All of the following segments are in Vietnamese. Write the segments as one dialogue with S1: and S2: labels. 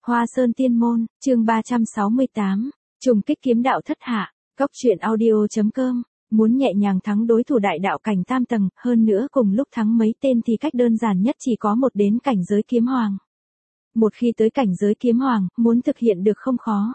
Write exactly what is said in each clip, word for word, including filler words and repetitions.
S1: Hoa Sơn Tiên Môn, chương ba trăm sáu mươi tám, trùng kích kiếm đạo thất hạ, góc truyện audio.com, muốn nhẹ nhàng thắng đối thủ đại đạo cảnh tam tầng, hơn nữa cùng lúc thắng mấy tên thì cách đơn giản nhất chỉ có một đến cảnh giới kiếm hoàng. Một khi tới cảnh giới kiếm hoàng, muốn thực hiện được không khó.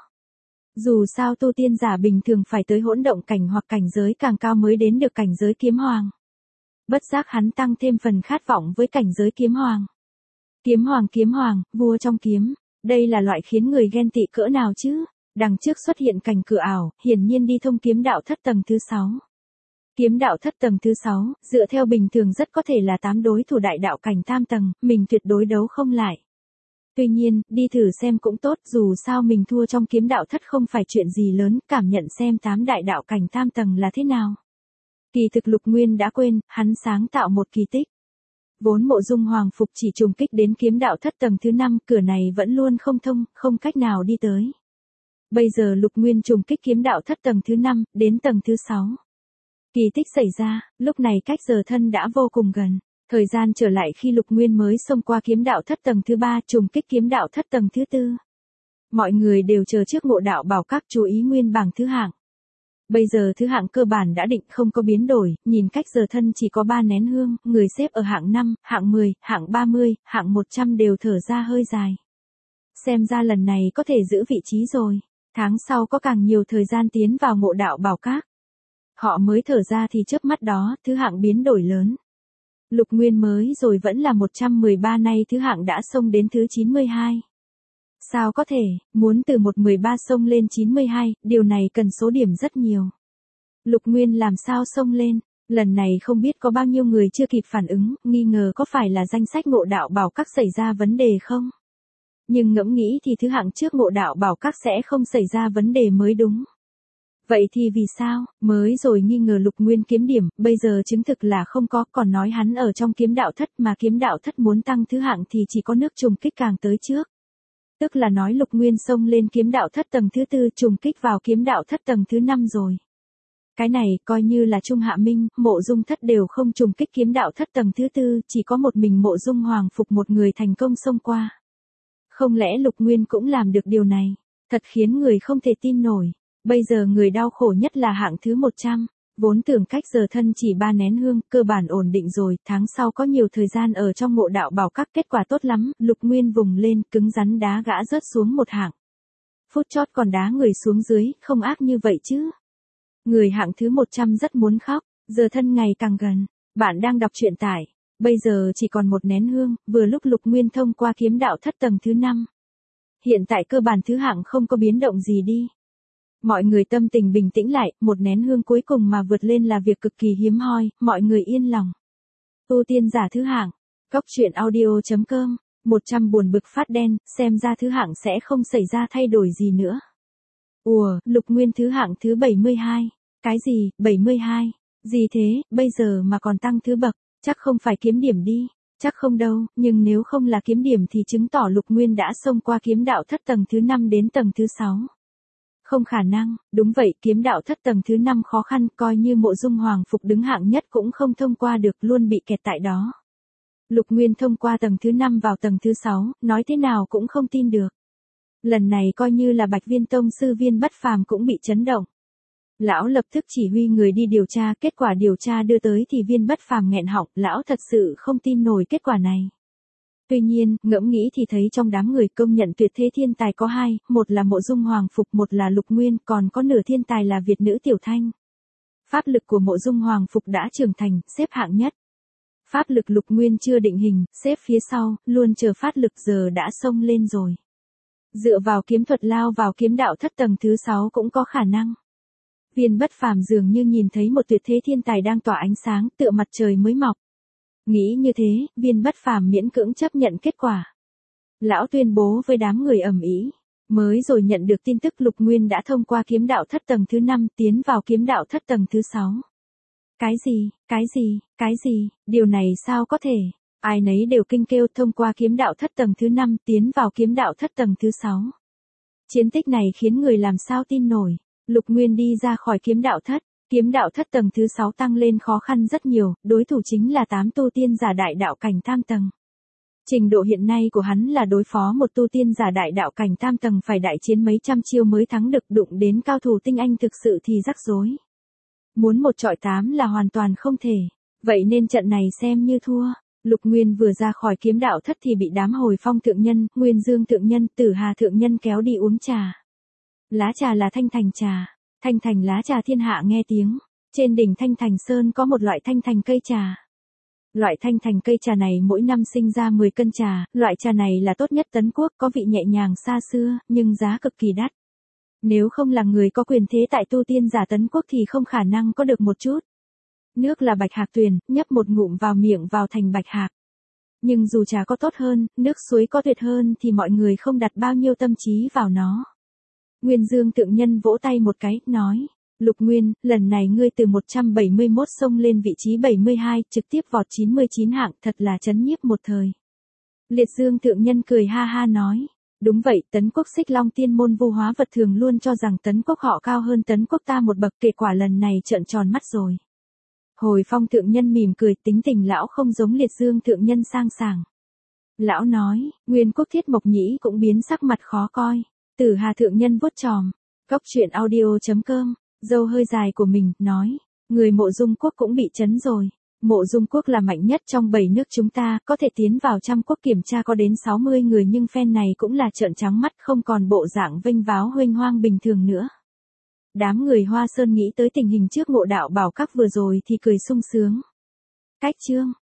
S1: Dù sao tu tiên giả bình thường phải tới hỗn động cảnh hoặc cảnh giới càng cao mới đến được cảnh giới kiếm hoàng. Bất giác hắn tăng thêm phần khát vọng với cảnh giới kiếm hoàng. Kiếm hoàng kiếm hoàng, vua trong kiếm, đây là loại khiến người ghen tị cỡ nào chứ? Đằng trước xuất hiện cảnh cửa ảo, hiển nhiên đi thông kiếm đạo thất tầng thứ sáu. Kiếm đạo thất tầng thứ sáu, dựa theo bình thường rất có thể là tám đối thủ đại đạo cảnh tam tầng, mình tuyệt đối đấu không lại. Tuy nhiên, đi thử xem cũng tốt, dù sao mình thua trong kiếm đạo thất không phải chuyện gì lớn, cảm nhận xem tám đại đạo cảnh tam tầng là thế nào. Kỳ thực Lục Nguyên đã quên, hắn sáng tạo một kỳ tích. Vốn Mộ Dung Hoàng Phục chỉ trùng kích đến kiếm đạo thất tầng thứ năm, cửa này vẫn luôn không thông, không cách nào đi tới. Bây giờ Lục Nguyên trùng kích kiếm đạo thất tầng thứ năm, đến tầng thứ sáu. Kỳ tích xảy ra, lúc này cách giờ thân đã vô cùng gần. Thời gian trở lại khi Lục Nguyên mới xông qua kiếm đạo thất tầng thứ ba, trùng kích kiếm đạo thất tầng thứ tư. Mọi người đều chờ trước Ngộ Đạo Bảo Các chú ý nguyên bảng thứ hạng. Bây giờ thứ hạng cơ bản đã định không có biến đổi, nhìn cách giờ thân chỉ có ba nén hương, người xếp ở hạng năm, hạng mười, hạng ba mươi, hạng một trăm đều thở ra hơi dài. Xem ra lần này có thể giữ vị trí rồi, tháng sau có càng nhiều thời gian tiến vào Ngộ Đạo Bảo Các. Họ mới thở ra thì chớp mắt đó, thứ hạng biến đổi lớn. Lục Nguyên mới rồi vẫn là một trăm mười ba, nay thứ hạng đã xông đến thứ chín mươi hai. Sao có thể, muốn từ một trăm mười ba xông lên chín mươi hai, điều này cần số điểm rất nhiều. Lục Nguyên làm sao xông lên, lần này không biết có bao nhiêu người chưa kịp phản ứng, nghi ngờ có phải là danh sách Ngộ Đạo Bảo Các xảy ra vấn đề không? Nhưng ngẫm nghĩ thì thứ hạng trước Ngộ Đạo Bảo Các sẽ không xảy ra vấn đề mới đúng. Vậy thì vì sao, mới rồi nghi ngờ Lục Nguyên kiếm điểm, bây giờ chứng thực là không có, còn nói hắn ở trong kiếm đạo thất mà kiếm đạo thất muốn tăng thứ hạng thì chỉ có nước trùng kích càng tới trước. Tức là nói Lục Nguyên xông lên kiếm đạo thất tầng thứ tư trùng kích vào kiếm đạo thất tầng thứ năm rồi. Cái này coi như là Trung Hạ Minh, Mộ Dung thất đều không trùng kích kiếm đạo thất tầng thứ tư, chỉ có một mình Mộ Dung Hoàng Phục một người thành công xông qua. Không lẽ Lục Nguyên cũng làm được điều này? Thật khiến người không thể tin nổi. Bây giờ người đau khổ nhất là hạng thứ một trăm, vốn tưởng cách giờ thân chỉ ba nén hương, cơ bản ổn định rồi, tháng sau có nhiều thời gian ở trong Ngộ Đạo Bảo Các, kết quả tốt lắm, Lục Nguyên vùng lên, cứng rắn đá gã rớt xuống một hạng. Phút chót còn đá người xuống dưới, không ác như vậy chứ. Người hạng thứ một trăm rất muốn khóc, giờ thân ngày càng gần, bạn đang đọc truyện tải, bây giờ chỉ còn một nén hương, vừa lúc Lục Nguyên thông qua kiếm đạo thất tầng thứ năm. Hiện tại cơ bản thứ hạng không có biến động gì đi. Mọi người tâm tình bình tĩnh lại, một nén hương cuối cùng mà vượt lên là việc cực kỳ hiếm hoi, mọi người yên lòng. Tu tiên giả thứ hạng, góc truyện audio.com, một trăm buồn bực phát đen, xem ra thứ hạng sẽ không xảy ra thay đổi gì nữa. Ùa, Lục Nguyên thứ hạng thứ bảy mươi hai, cái gì, bảy mươi hai, gì thế, bây giờ mà còn tăng thứ bậc, chắc không phải kiếm điểm đi, chắc không đâu, nhưng nếu không là kiếm điểm thì chứng tỏ Lục Nguyên đã xông qua kiếm đạo thất tầng thứ năm đến tầng thứ sáu. Không khả năng, đúng vậy, kiếm đạo thất tầng thứ năm khó khăn, coi như Mộ Dung Hoàng Phục đứng hạng nhất cũng không thông qua được, luôn bị kẹt tại đó. Lục Nguyên thông qua tầng thứ năm vào tầng thứ sáu, nói thế nào cũng không tin được. Lần này coi như là Bạch Viên Tông sư Viên Bất Phàm cũng bị chấn động. Lão lập tức chỉ huy người đi điều tra, kết quả điều tra đưa tới thì Viên Bất Phàm nghẹn họng, lão thật sự không tin nổi kết quả này. Tuy nhiên, ngẫm nghĩ thì thấy trong đám người công nhận tuyệt thế thiên tài có hai, một là Mộ Dung Hoàng Phục, một là Lục Nguyên, còn có nửa thiên tài là Việt nữ Tiểu Thanh. Pháp lực của Mộ Dung Hoàng Phục đã trưởng thành, xếp hạng nhất. Pháp lực Lục Nguyên chưa định hình, xếp phía sau, luôn chờ phát lực giờ đã xông lên rồi. Dựa vào kiếm thuật lao vào kiếm đạo thất tầng thứ sáu cũng có khả năng. Viên Bất Phàm dường như nhìn thấy một tuyệt thế thiên tài đang tỏa ánh sáng, tựa mặt trời mới mọc. Nghĩ như thế, Viên Bất Phàm miễn cưỡng chấp nhận kết quả. Lão tuyên bố với đám người ầm ĩ, mới rồi nhận được tin tức Lục Nguyên đã thông qua kiếm đạo thất tầng thứ năm, tiến vào kiếm đạo thất tầng thứ sáu. Cái gì, cái gì, cái gì, điều này sao có thể? Ai nấy đều kinh kêu, thông qua kiếm đạo thất tầng thứ năm, tiến vào kiếm đạo thất tầng thứ sáu. Chiến tích này khiến người làm sao tin nổi. Lục Nguyên đi ra khỏi kiếm đạo thất. Kiếm đạo thất tầng thứ sáu tăng lên khó khăn rất nhiều, đối thủ chính là tám tu tiên giả đại đạo cảnh tam tầng. Trình độ hiện nay của hắn là đối phó một tu tiên giả đại đạo cảnh tam tầng phải đại chiến mấy trăm chiêu mới thắng được, đụng đến cao thủ tinh anh thực sự thì rắc rối. Muốn một trọi tám là hoàn toàn không thể. Vậy nên trận này xem như thua. Lục Nguyên vừa ra khỏi kiếm đạo thất thì bị đám Hồi Phong thượng nhân, Nguyên Dương thượng nhân, Tử Hà thượng nhân kéo đi uống trà. Lá trà là Thanh Thành trà. Thanh Thành lá trà thiên hạ nghe tiếng. Trên đỉnh Thanh Thành Sơn có một loại Thanh Thành cây trà. Loại Thanh Thành cây trà này mỗi năm sinh ra mười cân trà, loại trà này là tốt nhất Tấn Quốc, có vị nhẹ nhàng xa xưa, nhưng giá cực kỳ đắt. Nếu không là người có quyền thế tại tu tiên giả Tấn Quốc thì không khả năng có được một chút. Nước là bạch hạc tuyền, nhấp một ngụm vào miệng vào thành bạch hạc. Nhưng dù trà có tốt hơn, nước suối có tuyệt hơn thì mọi người không đặt bao nhiêu tâm trí vào nó. Nguyên Dương thượng nhân vỗ tay một cái, nói. Lục Nguyên, lần này ngươi từ một trăm bảy mươi mốt xông lên vị trí bảy mươi hai, trực tiếp vọt chín mươi chín hạng, thật là chấn nhiếp một thời. Liệt Dương thượng nhân cười ha ha nói. Đúng vậy, Tấn Quốc Xích Long tiên môn vô hóa vật thường luôn cho rằng Tấn Quốc họ cao hơn Tấn Quốc ta một bậc, kết quả lần này trợn tròn mắt rồi. Hồi Phong thượng nhân mỉm cười, tính tình lão không giống Liệt Dương thượng nhân sang sảng. Lão nói, Nguyên Quốc Thiết Mộc Nhĩ cũng biến sắc mặt khó coi. Tử Hà thượng nhân vuốt tròm. Góc truyện audio chấm com. Dâu hơi dài của mình, nói, người Mộ Dung Quốc cũng bị chấn rồi. Mộ Dung Quốc là mạnh nhất trong bảy nước chúng ta, có thể tiến vào trăm quốc kiểm tra có đến sáu mươi người, nhưng phen này cũng là trợn trắng mắt, không còn bộ dạng vênh váo huênh hoang bình thường nữa. Đám người Hoa Sơn nghĩ tới tình hình trước Ngộ Đạo Bảo Các vừa rồi thì cười sung sướng. Cách chương